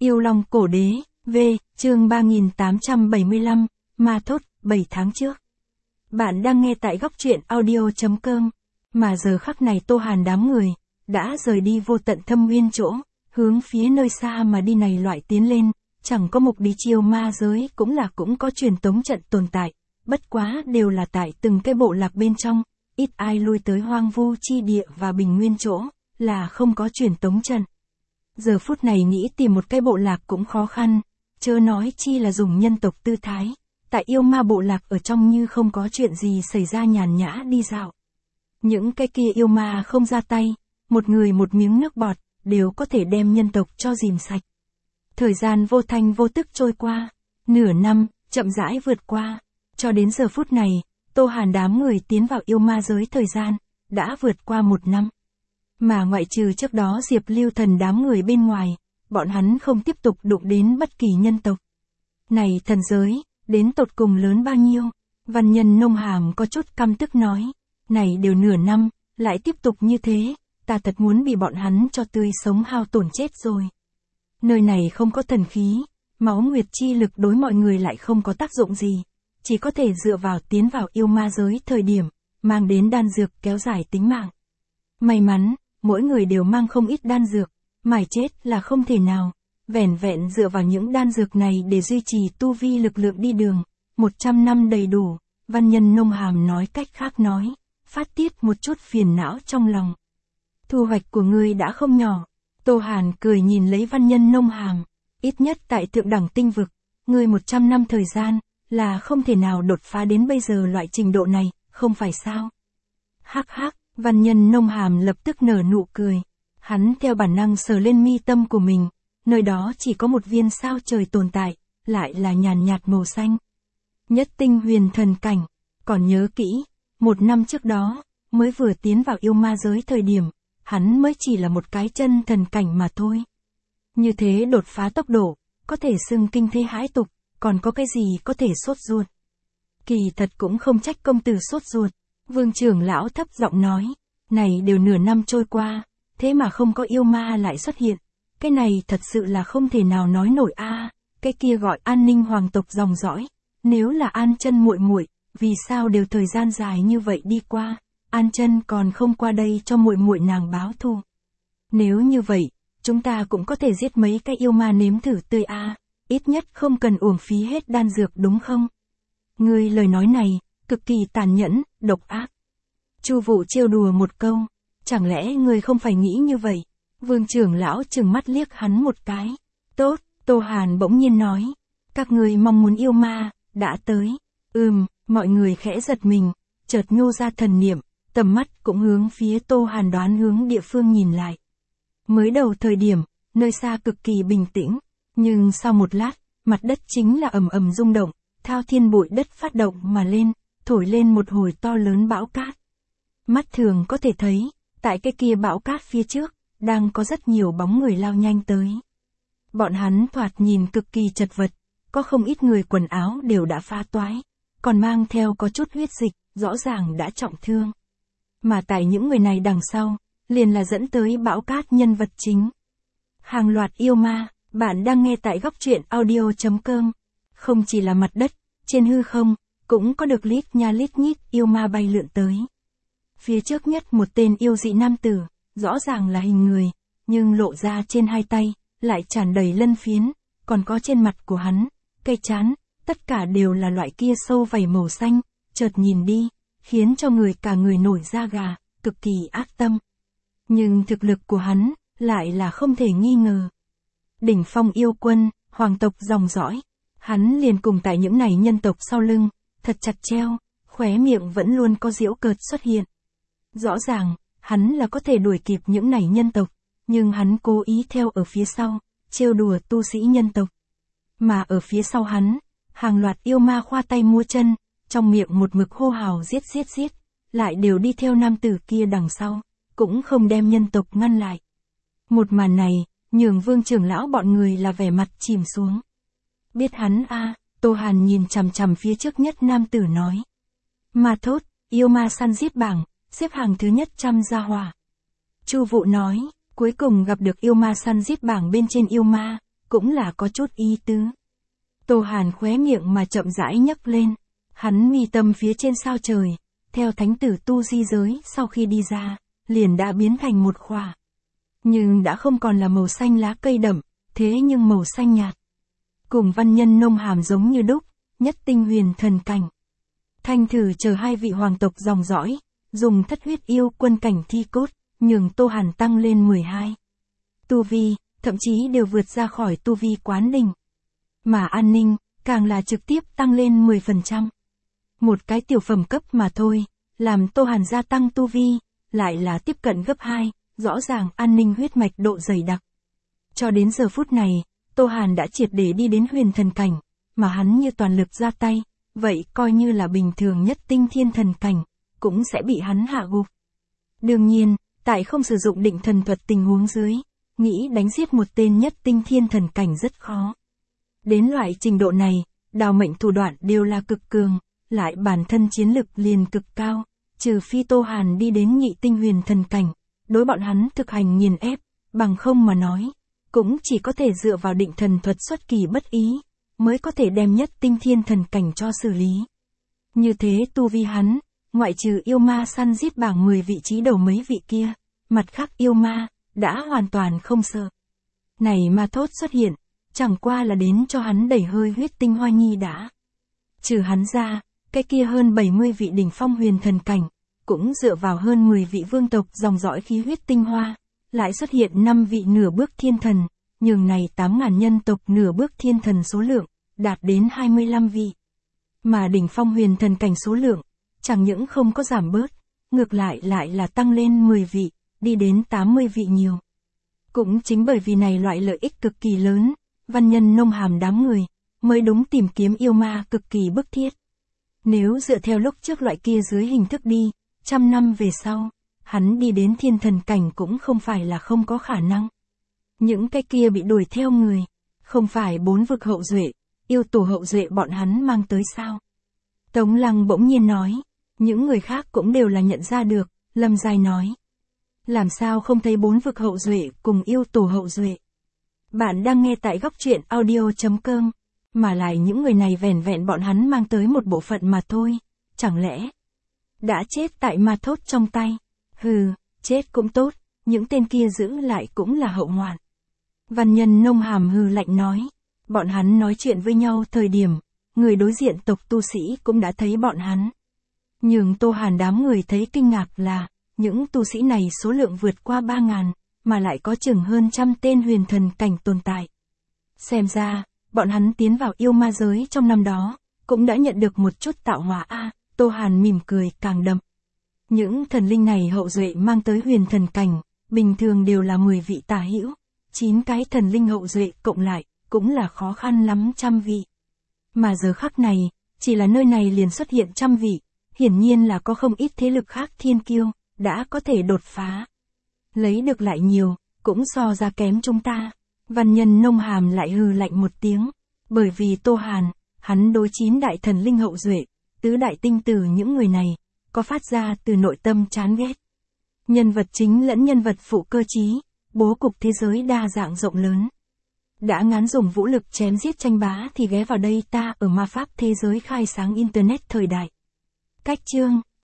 Yêu Long Cổ Đế, V, chương 3875, Ma Thốt, 7 tháng trước. Bạn đang nghe tại góc truyện audio.com, mà giờ khắc này Tô Hàn đám người, đã rời đi vô tận thâm nguyên chỗ, hướng phía nơi xa mà đi này loại tiến lên, chẳng có mục đích chiêu ma giới cũng có truyền tống trận tồn tại, bất quá đều là tại từng cái bộ lạc bên trong, ít ai lui tới hoang vu chi địa và bình nguyên chỗ, là không có truyền tống trận. Giờ phút này nghĩ tìm một cái bộ lạc cũng khó khăn, chớ nói chi là dùng nhân tộc tư thái, tại yêu ma bộ lạc ở trong như không có chuyện gì xảy ra nhàn nhã đi dạo. Những cái kia yêu ma không ra tay, một người một miếng nước bọt, đều có thể đem nhân tộc cho dìm sạch. Thời gian vô thanh vô tức trôi qua, nửa năm, chậm rãi vượt qua, cho đến giờ phút này, Tô Hàn đám người tiến vào yêu ma giới thời gian, đã vượt qua 1 năm. Mà ngoại trừ trước đó Diệp Lưu Thần đám người bên ngoài, bọn hắn không tiếp tục đụng đến bất kỳ nhân tộc. Này thần giới, đến tột cùng lớn bao nhiêu? Văn Nhân Nông Hàm có chút căm tức nói, này đều nửa năm, lại tiếp tục như thế, ta thật muốn bị bọn hắn cho tươi sống hao tổn chết rồi. Nơi này không có thần khí, máu nguyệt chi lực đối mọi người lại không có tác dụng gì, chỉ có thể dựa vào tiến vào yêu ma giới thời điểm, mang đến đan dược kéo dài tính mạng. May mắn, mỗi người đều mang không ít đan dược, mải chết là không thể nào, vẻn vẹn dựa vào những đan dược này để duy trì tu vi lực lượng đi đường, 100 năm đầy đủ. Văn Nhân Nông Hàm nói cách khác nói, phát tiết một chút phiền não trong lòng. Thu hoạch của ngươi đã không nhỏ. Tô Hàn cười nhìn lấy Văn Nhân Nông Hàm, ít nhất tại thượng đẳng tinh vực, ngươi 100 năm thời gian, là không thể nào đột phá đến bây giờ loại trình độ này, không phải sao? Hắc hắc, Văn Nhân Nông Hàm lập tức nở nụ cười. Hắn theo bản năng sờ lên mi tâm của mình, nơi đó chỉ có một viên sao trời tồn tại, lại là nhàn nhạt màu xanh. Nhất tinh huyền thần cảnh, còn nhớ kỹ, 1 năm trước đó, mới vừa tiến vào yêu ma giới thời điểm, hắn mới chỉ là một cái chân thần cảnh mà thôi. Như thế đột phá tốc độ, có thể xưng kinh thế hãi tục, còn có cái gì có thể sốt ruột. Kỳ thật cũng không trách công tử sốt ruột, Vương trưởng lão thấp giọng nói, này đều nửa năm trôi qua, thế mà không có yêu ma lại xuất hiện, cái này thật sự là không thể nào nói nổi a. Cái kia gọi An Ninh hoàng tộc dòng dõi, nếu là An Chân muội muội, vì sao đều thời gian dài như vậy đi qua, An Chân còn không qua đây cho muội muội nàng báo thù. Nếu như vậy, chúng ta cũng có thể giết mấy cái yêu ma nếm thử tươi a, ít nhất không cần uổng phí hết đan dược đúng không? Ngươi lời nói này, cực kỳ tàn nhẫn, độc ác. Chu Vũ trêu đùa một câu, chẳng lẽ ngươi không phải nghĩ như vậy? Vương trưởng lão trừng mắt liếc hắn một cái. Tốt, Tô Hàn bỗng nhiên nói, các ngươi mong muốn yêu ma, đã tới. Mọi người khẽ giật mình, chợt nhô ra thần niệm, tầm mắt cũng hướng phía Tô Hàn đoán hướng địa phương nhìn lại. Mới đầu thời điểm, nơi xa cực kỳ bình tĩnh, nhưng sau một lát, mặt đất chính là ầm ầm rung động, thao thiên bụi đất phát động mà lên, thổi lên một hồi to lớn bão cát. Mắt thường có thể thấy, tại cái kia bão cát phía trước, đang có rất nhiều bóng người lao nhanh tới. Bọn hắn thoạt nhìn cực kỳ chật vật, có không ít người quần áo đều đã phá toái, còn mang theo có chút huyết dịch, rõ ràng đã trọng thương. Mà tại những người này đằng sau, liền là dẫn tới bão cát nhân vật chính. Hàng loạt yêu ma, bạn đang nghe tại góc truyện audio.com. Không chỉ là mặt đất, trên hư không, cũng có được lít nha lít nhít yêu ma bay lượn tới. Phía trước nhất một tên yêu dị nam tử, rõ ràng là hình người, nhưng lộ ra trên hai tay, lại tràn đầy lân phiến, còn có trên mặt của hắn, cây trán, tất cả đều là loại kia sâu vảy màu xanh, chợt nhìn đi, khiến cho người cả người nổi da gà, cực kỳ ác tâm. Nhưng thực lực của hắn, lại là không thể nghi ngờ. Đỉnh phong yêu quân, hoàng tộc dòng dõi, hắn liền cùng tại những này nhân tộc sau lưng, thật chặt treo, khóe miệng vẫn luôn có giễu cợt xuất hiện. Rõ ràng, hắn là có thể đuổi kịp những này nhân tộc, nhưng hắn cố ý theo ở phía sau, trêu đùa tu sĩ nhân tộc. Mà ở phía sau hắn, hàng loạt yêu ma khoa tay múa chân, trong miệng một mực hô hào giết, lại đều đi theo nam tử kia đằng sau, cũng không đem nhân tộc ngăn lại. Một màn này, nhường Vương trưởng lão bọn người là vẻ mặt chìm xuống. Biết hắn a, Tô Hàn nhìn chằm chằm phía trước nhất nam tử nói. Ma Thốt, yêu ma săn giết bảng, xếp hàng thứ nhất 100 gia hỏa. Chu Vũ nói, cuối cùng gặp được yêu ma săn giết bảng bên trên yêu ma, cũng là có chút ý tứ. Tô Hàn khóe miệng mà chậm rãi nhấc lên, hắn mi tâm phía trên sao trời, theo thánh tử tu di giới sau khi đi ra, liền đã biến thành một khỏa. Nhưng đã không còn là màu xanh lá cây đậm, thế nhưng màu xanh nhạt. Cùng văn nhân nông hàm giống như đúc, nhất tinh huyền thần cảnh. Thanh thử chờ hai vị hoàng tộc dòng dõi, dùng thất huyết yêu quân cảnh thi cốt, nhường Tô Hàn tăng lên 12. Tu vi, thậm chí đều vượt ra khỏi tu vi quán đỉnh. Mà an ninh, càng là trực tiếp tăng lên 10%. Một cái tiểu phẩm cấp mà thôi, làm Tô Hàn gia tăng tu vi, lại là tiếp cận gấp 2, rõ ràng an ninh huyết mạch độ dày đặc. Cho đến giờ phút này, Tô Hàn đã triệt để đi đến huyền thần cảnh, mà hắn như toàn lực ra tay, vậy coi như là bình thường nhất tinh thiên thần cảnh, cũng sẽ bị hắn hạ gục. Đương nhiên, tại không sử dụng định thần thuật tình huống dưới, nghĩ đánh giết một tên nhất tinh thiên thần cảnh rất khó. Đến loại trình độ này, đào mệnh thủ đoạn đều là cực cường, lại bản thân chiến lực liền cực cao, trừ phi Tô Hàn đi đến nhị tinh huyền thần cảnh, đối bọn hắn thực hành nghiền ép, bằng không mà nói, cũng chỉ có thể dựa vào định thần thuật xuất kỳ bất ý, mới có thể đem nhất tinh thiên thần cảnh cho xử lý. Như thế tu vi hắn, ngoại trừ yêu ma săn giết bảng 10 vị trí đầu mấy vị kia, mặt khác yêu ma, đã hoàn toàn không sợ. Này ma thốt xuất hiện, chẳng qua là đến cho hắn đẩy hơi huyết tinh hoa nhi đã. Trừ hắn ra, cái kia hơn 70 vị đỉnh phong huyền thần cảnh, cũng dựa vào hơn 10 vị vương tộc dòng dõi khí huyết tinh hoa, lại xuất hiện 5 vị nửa bước thiên thần, nhường này 8.000 nhân tộc nửa bước thiên thần số lượng, đạt đến 25 vị. Mà đỉnh phong huyền thần cảnh số lượng, chẳng những không có giảm bớt, ngược lại là tăng lên 10 vị, đi đến 80 vị nhiều. Cũng chính bởi vì này loại lợi ích cực kỳ lớn, văn nhân nông hàm đám người, mới đúng tìm kiếm yêu ma cực kỳ bức thiết. Nếu dựa theo lúc trước loại kia dưới hình thức đi, 100 năm về sau, hắn đi đến thiên thần cảnh cũng không phải là không có khả năng. Những cái kia bị đuổi theo người, không phải 4 vực hậu duệ, yêu tổ hậu duệ bọn hắn mang tới sao? Tống Lăng bỗng nhiên nói, những người khác cũng đều là nhận ra được, Lâm Giai nói. Làm sao không thấy 4 vực hậu duệ cùng yêu tổ hậu duệ? Bạn đang nghe tại góc truyện audio.com, mà lại những người này vẻn vẹn bọn hắn mang tới một bộ phận mà thôi, chẳng lẽ đã chết tại ma thốt trong tay? Hừ, chết cũng tốt, những tên kia giữ lại cũng là hậu hoạn. Văn nhân nông hàm hừ lạnh nói, bọn hắn nói chuyện với nhau thời điểm, người đối diện tộc tu sĩ cũng đã thấy bọn hắn. Nhưng Tô Hàn đám người thấy kinh ngạc là, những tu sĩ này số lượng vượt qua 3.000, mà lại có chừng hơn 100 tên huyền thần cảnh tồn tại. Xem ra, bọn hắn tiến vào yêu ma giới trong năm đó, cũng đã nhận được một chút tạo hóa a. Tô Hàn mỉm cười càng đậm. Những thần linh này hậu duệ mang tới huyền thần cảnh, bình thường đều là 10 vị tả hữu, 9 cái thần linh hậu duệ cộng lại, cũng là khó khăn lắm 100 vị. Mà giờ khắc này, chỉ là nơi này liền xuất hiện 100 vị, hiển nhiên là có không ít thế lực khác thiên kiêu, đã có thể đột phá. Lấy được lại nhiều, cũng so ra kém chúng ta. Văn nhân nông hàm lại hừ lạnh một tiếng, bởi vì Tô Hàn, hắn đối 9 đại thần linh hậu duệ, tứ đại tinh tử những người này, có phát ra từ nội tâm chán ghét. Nhân vật chính lẫn nhân vật phụ cơ trí, bố cục thế giới đa dạng rộng lớn. Đã ngán dùng vũ lực chém giết tranh bá thì ghé vào đây ta ở ma pháp thế giới khai sáng Internet thời đại. Cách chương